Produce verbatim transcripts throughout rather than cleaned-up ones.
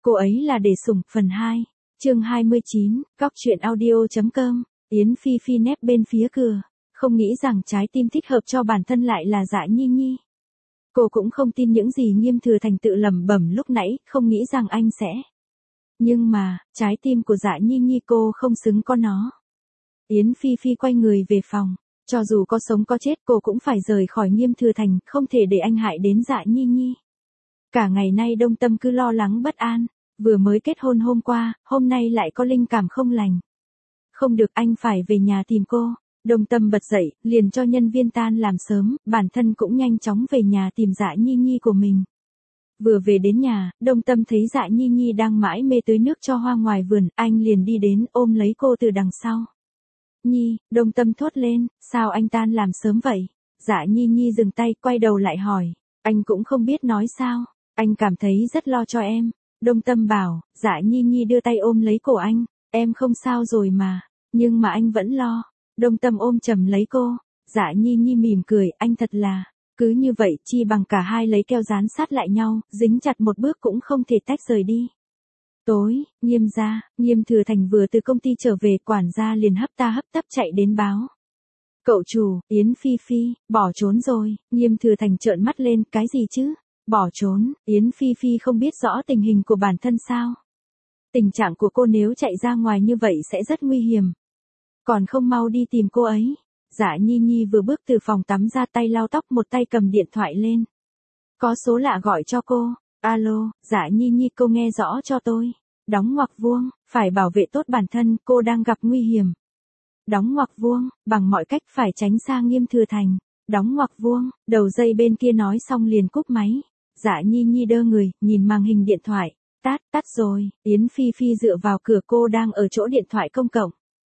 Cô ấy là để sủng, phần hai, chương hai mươi chín, góc truyện audio.com, Yến Phi Phi nép bên phía cửa, không nghĩ rằng trái tim thích hợp cho bản thân lại là Dạ Nhi Nhi. Cô cũng không tin những gì Nghiêm Thừa Thành tự lẩm bẩm lúc nãy, không nghĩ rằng anh sẽ. Nhưng mà, trái tim của Dạ Nhi Nhi cô không xứng có nó. Yến Phi Phi quay người về phòng, cho dù có sống có chết cô cũng phải rời khỏi Nghiêm Thừa Thành, không thể để anh hại đến Dạ Nhi Nhi. Cả ngày nay Đông Tâm cứ lo lắng bất an, vừa mới kết hôn hôm qua, hôm nay lại có linh cảm không lành. Không được, anh phải về nhà tìm cô. Đông Tâm bật dậy, liền cho nhân viên tan làm sớm, bản thân cũng nhanh chóng về nhà tìm Dạ Nhi Nhi của mình. Vừa về đến nhà, Đông Tâm thấy Dạ Nhi Nhi đang mãi mê tưới nước cho hoa ngoài vườn, anh liền đi đến ôm lấy cô từ đằng sau. Nhi, Đông Tâm thốt lên, sao anh tan làm sớm vậy? Dạ Nhi Nhi dừng tay, quay đầu lại hỏi, anh cũng không biết nói sao, anh cảm thấy rất lo cho em. Đông Tâm bảo, Dạ Nhi Nhi đưa tay ôm lấy cổ anh, em không sao rồi mà, nhưng mà anh vẫn lo. Đông Tâm ôm chầm lấy cô, Dạ Nhi Nhi mỉm cười, anh thật là, cứ như vậy chi bằng cả hai lấy keo dán sát lại nhau, dính chặt một bước cũng không thể tách rời đi. Tối, Nghiêm gia, Nghiêm Thừa Thành vừa từ công ty trở về, quản gia liền hấp ta hấp tấp chạy đến báo. Cậu chủ, Yến Phi Phi, bỏ trốn rồi. Nghiêm Thừa Thành trợn mắt lên, cái gì chứ? Bỏ trốn, Yến Phi Phi không biết rõ tình hình của bản thân sao? Tình trạng của cô nếu chạy ra ngoài như vậy sẽ rất nguy hiểm. Còn không mau đi tìm cô ấy. Dạ Nhi Nhi vừa bước từ phòng tắm ra, tay lau tóc một tay cầm điện thoại lên. Có số lạ gọi cho cô. Alo, Dạ Nhi Nhi, cô nghe rõ cho tôi. Đóng ngoặc vuông, phải bảo vệ tốt bản thân, cô đang gặp nguy hiểm. Đóng ngoặc vuông, bằng mọi cách phải tránh xa Nghiêm Thừa Thành. Đóng ngoặc vuông, đầu dây bên kia nói xong liền cúp máy. Dạ Nhi Nhi đơ người, nhìn màn hình điện thoại. Tát, tắt rồi. Yến Phi Phi dựa vào cửa, cô đang ở chỗ điện thoại công cộng.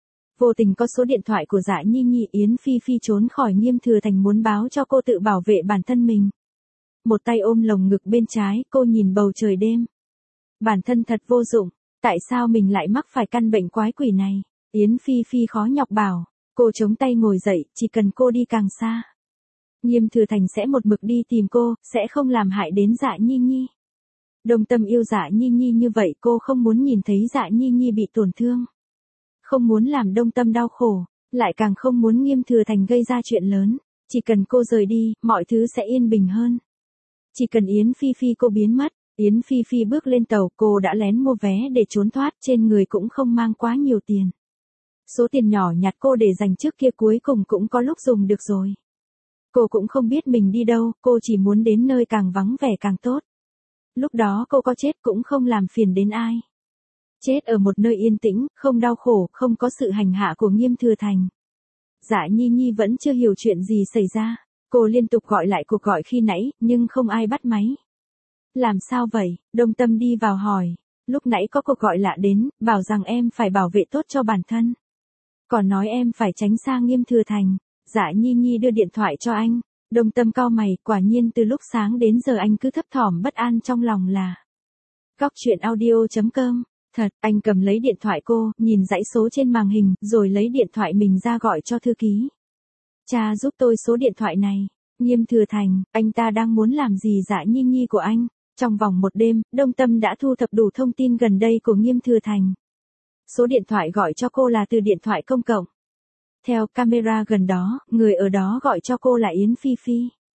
Vô tình có số điện thoại của Dạ Nhi Nhi, Yến Phi Phi trốn khỏi Nghiêm Thừa Thành muốn báo cho cô tự bảo vệ bản thân mình. Một tay ôm lồng ngực bên trái, cô nhìn bầu trời đêm. Bản thân thật vô dụng, tại sao mình lại mắc phải căn bệnh quái quỷ này? Yến Phi Phi khó nhọc bảo, cô chống tay ngồi dậy, chỉ cần cô đi càng xa. Nghiêm Thừa Thành sẽ một mực đi tìm cô, sẽ không làm hại đến Dạ Nhi Nhi. Đông Tâm yêu Dạ Nhi Nhi như vậy, cô không muốn nhìn thấy Dạ Nhi Nhi bị tổn thương. Không muốn làm Đông Tâm đau khổ, lại càng không muốn Nghiêm Thừa Thành gây ra chuyện lớn. Chỉ cần cô rời đi, mọi thứ sẽ yên bình hơn. Chỉ cần Yến Phi Phi cô biến mất, Yến Phi Phi bước lên tàu, cô đã lén mua vé để trốn thoát, trên người cũng không mang quá nhiều tiền. Số tiền nhỏ nhặt cô để dành trước kia cuối cùng cũng có lúc dùng được rồi. Cô cũng không biết mình đi đâu, cô chỉ muốn đến nơi càng vắng vẻ càng tốt. Lúc đó cô có chết cũng không làm phiền đến ai. Chết ở một nơi yên tĩnh, không đau khổ, không có sự hành hạ của Nghiêm Thừa Thành. Dạ Nhi Nhi vẫn chưa hiểu chuyện gì xảy ra. Cô liên tục gọi lại cuộc gọi khi nãy, nhưng không ai bắt máy. Làm sao vậy? Đông Tâm đi vào hỏi. Lúc nãy có cuộc gọi lạ đến, bảo rằng em phải bảo vệ tốt cho bản thân. Còn nói em phải tránh xa Nghiêm Thừa Thành. Dạ Nhi Nhi đưa điện thoại cho anh. Đông Tâm cau mày, quả nhiên từ lúc sáng đến giờ anh cứ thấp thỏm bất an trong lòng là. Góc truyện audio.com. Thật, anh cầm lấy điện thoại cô, nhìn dãy số trên màn hình, rồi lấy điện thoại mình ra gọi cho thư ký. Cha giúp tôi số điện thoại này. Nghiêm Thừa Thành, anh ta đang muốn làm gì Dạ Nhi Nhi của anh? Trong vòng một đêm, Đông Tâm đã thu thập đủ thông tin gần đây của Nghiêm Thừa Thành. Số điện thoại gọi cho cô là từ điện thoại công cộng. Theo camera gần đó, người ở đó gọi cho cô là Yến Phi Phi.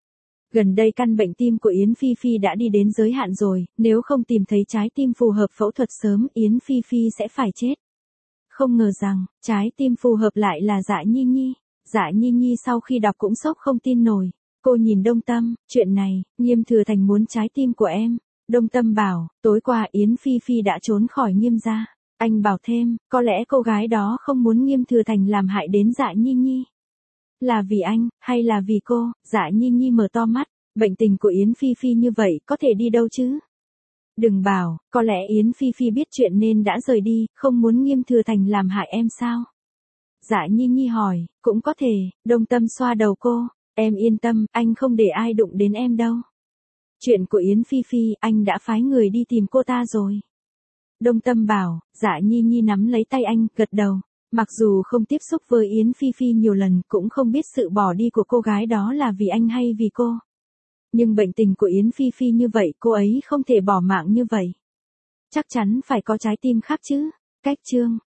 Gần đây căn bệnh tim của Yến Phi Phi đã đi đến giới hạn rồi, nếu không tìm thấy trái tim phù hợp phẫu thuật sớm, Yến Phi Phi sẽ phải chết. Không ngờ rằng, trái tim phù hợp lại là Dạ Nhi Nhi. Dạ Nhi Nhi sau khi đọc cũng sốc không tin nổi. Cô nhìn Đông Tâm, chuyện này, Nghiêm Thừa Thành muốn trái tim của em. Đông Tâm bảo, tối qua Yến Phi Phi đã trốn khỏi Nghiêm gia. Anh bảo thêm, có lẽ cô gái đó không muốn Nghiêm Thừa Thành làm hại đến Dạ Nhi Nhi. Là vì anh, hay là vì cô? Dạ Nhi Nhi mở to mắt, bệnh tình của Yến Phi Phi như vậy, có thể đi đâu chứ? Đừng bảo, có lẽ Yến Phi Phi biết chuyện nên đã rời đi, không muốn Nghiêm Thừa Thành làm hại em sao? Dạ Nhi Nhi hỏi, cũng có thể. Đông Tâm xoa đầu cô, em yên tâm, anh không để ai đụng đến em đâu. Chuyện của Yến Phi Phi, anh đã phái người đi tìm cô ta rồi. Đông Tâm bảo, Dạ Nhi Nhi nắm lấy tay anh, gật đầu. Mặc dù không tiếp xúc với Yến Phi Phi nhiều lần, cũng không biết sự bỏ đi của cô gái đó là vì anh hay vì cô. Nhưng bệnh tình của Yến Phi Phi như vậy, cô ấy không thể bỏ mạng như vậy. Chắc chắn phải có trái tim khác chứ. Cách chương.